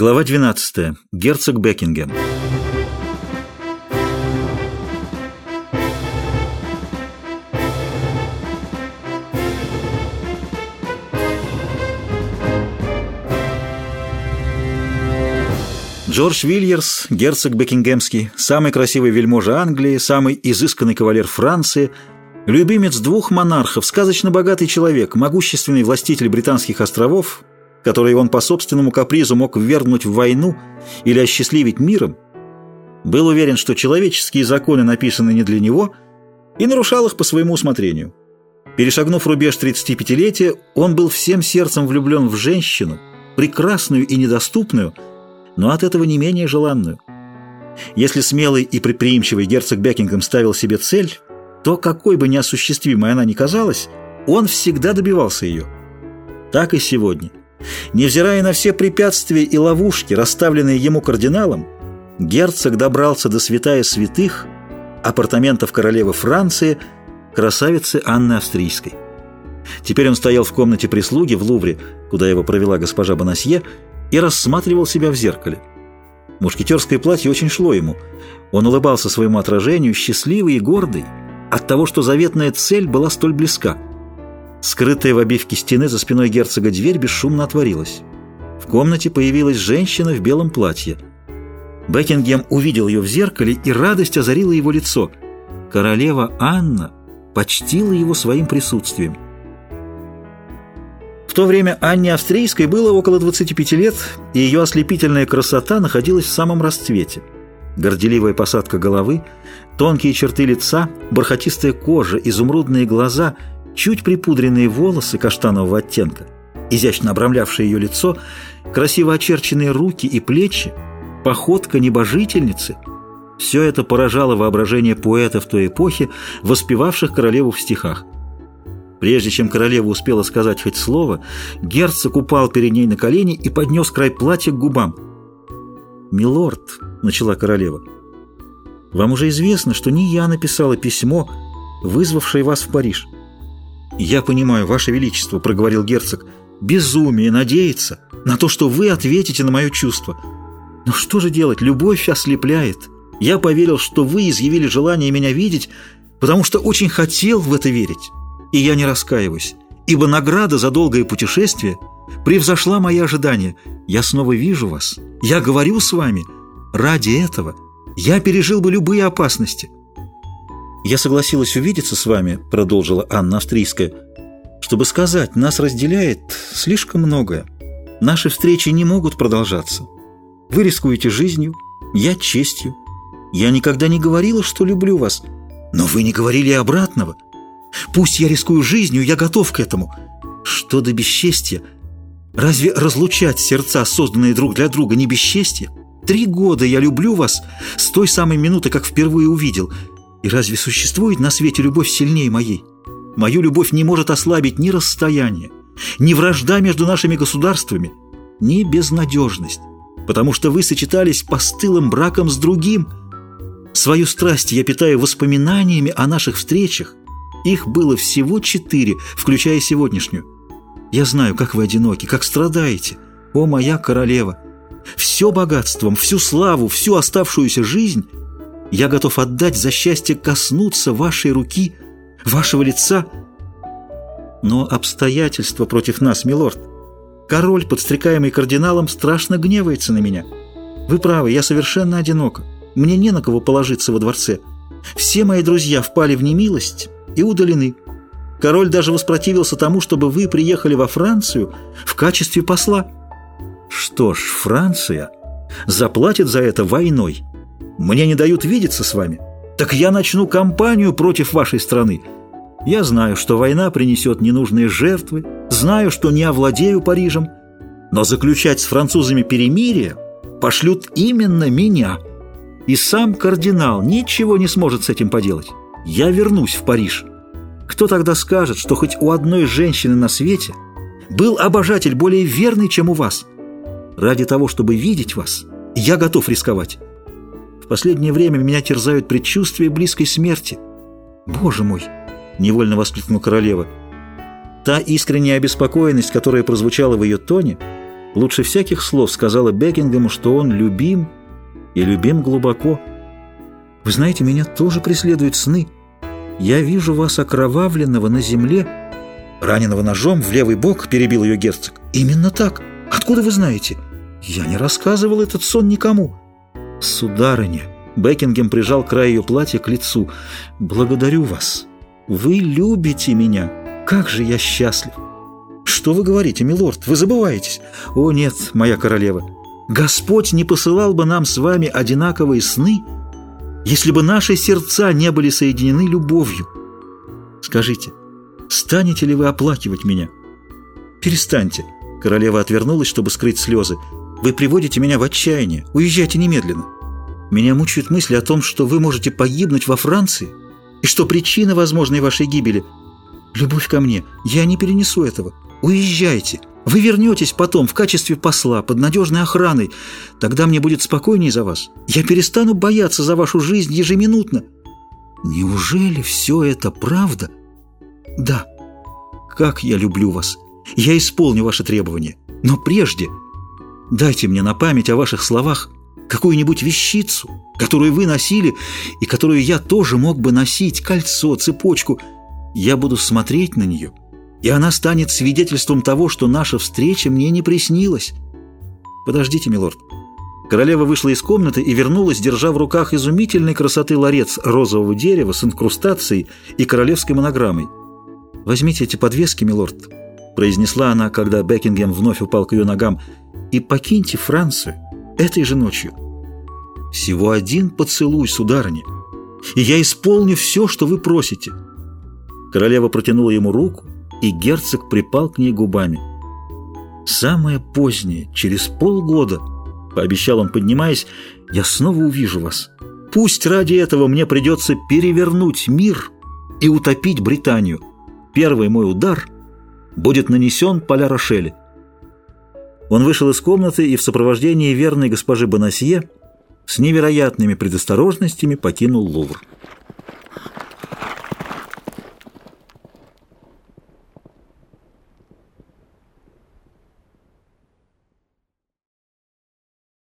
Глава 12. Герцог Бекингем. Джордж Вильерс, герцог Бекингемский, самый красивый вельможа Англии, самый изысканный кавалер Франции, любимец двух монархов, сказочно богатый человек, могущественный властитель британских островов, которые он по собственному капризу мог ввергнуть в войну или осчастливить миром, был уверен, что человеческие законы написаны не для него, и нарушал их по своему усмотрению. Перешагнув рубеж 35-летия, он был всем сердцем влюблен в женщину, прекрасную и недоступную, но от этого не менее желанную. Если смелый и предприимчивый герцог Бекингем ставил себе цель, то, какой бы неосуществимой она ни казалась, он всегда добивался ее. Так и сегодня. Невзирая на все препятствия и ловушки, расставленные ему кардиналом, герцог добрался до святая святых, апартаментов королевы Франции, красавицы Анны Австрийской. Теперь он стоял в комнате прислуги в Лувре, куда его провела госпожа Бонасье, и рассматривал себя в зеркале. Мушкетерское платье очень шло ему. Он улыбался своему отражению, счастливый и гордый от того, что заветная цель была столь близка. Скрытая в обивке стены за спиной герцога дверь бесшумно отворилась. В комнате появилась женщина в белом платье. Бекингем увидел ее в зеркале, и радость озарила его лицо. Королева Анна почтила его своим присутствием. В то время Анне Австрийской было около 25 лет, и ее ослепительная красота находилась в самом расцвете. Горделивая посадка головы, тонкие черты лица, бархатистая кожа, изумрудные глаза, чуть припудренные волосы каштанового оттенка, изящно обрамлявшие ее лицо, красиво очерченные руки и плечи, походка небожительницы — все это поражало воображение поэтов той эпохи, воспевавших королеву в стихах. Прежде чем королева успела сказать хоть слово, герцог упал перед ней на колени и поднес край платья к губам. «Милорд», — начала королева, — «вам уже известно, что не я написала письмо, вызвавшее вас в Париж». «Я понимаю, Ваше Величество», — проговорил герцог, — «безумие надеяться на то, что вы ответите на мое чувство. Но что же делать? Любовь ослепляет. Я поверил, что вы изъявили желание меня видеть, потому что очень хотел в это верить. И я не раскаиваюсь, ибо награда за долгое путешествие превзошла мои ожидания. Я снова вижу вас, я говорю с вами. Ради этого я пережил бы любые опасности». «Я согласилась увидеться с вами», — продолжила Анна Австрийская, «чтобы сказать, нас разделяет слишком многое. Наши встречи не могут продолжаться. Вы рискуете жизнью, я честью. Я никогда не говорила, что люблю вас, но вы не говорили и обратного. Пусть я рискую жизнью, я готов к этому. Что до бесчестья? Разве разлучать сердца, созданные друг для друга, не бесчестье? 3 года я люблю вас с той самой минуты, как впервые увидел. И разве существует на свете любовь сильнее моей? Мою любовь не может ослабить ни расстояние, ни вражда между нашими государствами, ни безнадежность, потому что вы сочетались постылым браком с другим. Свою страсть я питаю воспоминаниями о наших встречах. Их было всего 4, включая сегодняшнюю. Я знаю, как вы одиноки, как страдаете, о моя королева. Все богатством, всю славу, всю оставшуюся жизнь я готов отдать за счастье коснуться вашей руки, вашего лица. Но обстоятельства против нас, милорд. Король, подстрекаемый кардиналом, страшно гневается на меня. Вы правы, я совершенно одинока. Мне не на кого положиться во дворце. Все мои друзья впали в немилость и удалены. Король даже воспротивился тому, чтобы вы приехали во Францию в качестве посла. Что ж, Франция заплатит за это войной. Мне не дают видеться с вами. Так я начну кампанию против вашей страны. Я знаю, что война принесет ненужные жертвы, знаю, что не овладею Парижем, но заключать с французами перемирие пошлют именно меня. И сам кардинал ничего не сможет с этим поделать. Я вернусь в Париж. Кто тогда скажет, что хоть у одной женщины на свете был обожатель более верный, чем у вас? Ради того, чтобы видеть вас, я готов рисковать. В последнее время меня терзают предчувствия близкой смерти. Боже мой! Невольно воскликнула королева. Та искренняя обеспокоенность, которая прозвучала в ее тоне, лучше всяких слов сказала Бекингему, что он любим и любим глубоко. Вы знаете, меня тоже преследуют сны. Я вижу вас окровавленного на земле, раненого ножом в левый бок, перебил ее герцог. Именно так. Откуда вы знаете? Я не рассказывал этот сон никому. Сударыня, Бекингем прижал край ее платья к лицу. Благодарю вас. Вы любите меня. Как же я счастлив. Что вы говорите, милорд? Вы забываетесь. О нет, моя королева. Господь не посылал бы нам с вами одинаковые сны, если бы наши сердца не были соединены любовью. Скажите, станете ли вы оплакивать меня? Перестаньте. Королева отвернулась, чтобы скрыть слезы. Вы приводите меня в отчаяние. Уезжайте немедленно. Меня мучают мысли о том, что вы можете погибнуть во Франции, и что причина возможной вашей гибели — любовь ко мне. Я не перенесу этого. Уезжайте. Вы вернетесь потом в качестве посла, под надежной охраной. Тогда мне будет спокойнее за вас. Я перестану бояться за вашу жизнь ежеминутно. Неужели все это правда? Да. Как я люблю вас. Я исполню ваши требования. Но прежде дайте мне на память о ваших словах какую-нибудь вещицу, которую вы носили и которую я тоже мог бы носить, кольцо, цепочку. Я буду смотреть на нее, и она станет свидетельством того, что наша встреча мне не приснилась. Подождите, милорд. Королева вышла из комнаты и вернулась, держа в руках изумительной красоты ларец розового дерева с инкрустацией и королевской монограммой. «Возьмите эти подвески, милорд», — произнесла она, когда Бекингем вновь упал к ее ногам, — «и покиньте Францию этой же ночью. Всего один поцелуй, сударыня, и я исполню все, что вы просите». Королева протянула ему руку, и герцог припал к ней губами. «Самое позднее, через полгода, — пообещал он, поднимаясь, — я снова увижу вас. Пусть ради этого мне придется перевернуть мир и утопить Британию. Первый мой удар будет нанесен по Ля-Рошеле». Он вышел из комнаты и в сопровождении верной госпожи Бонасье с невероятными предосторожностями покинул Лувр.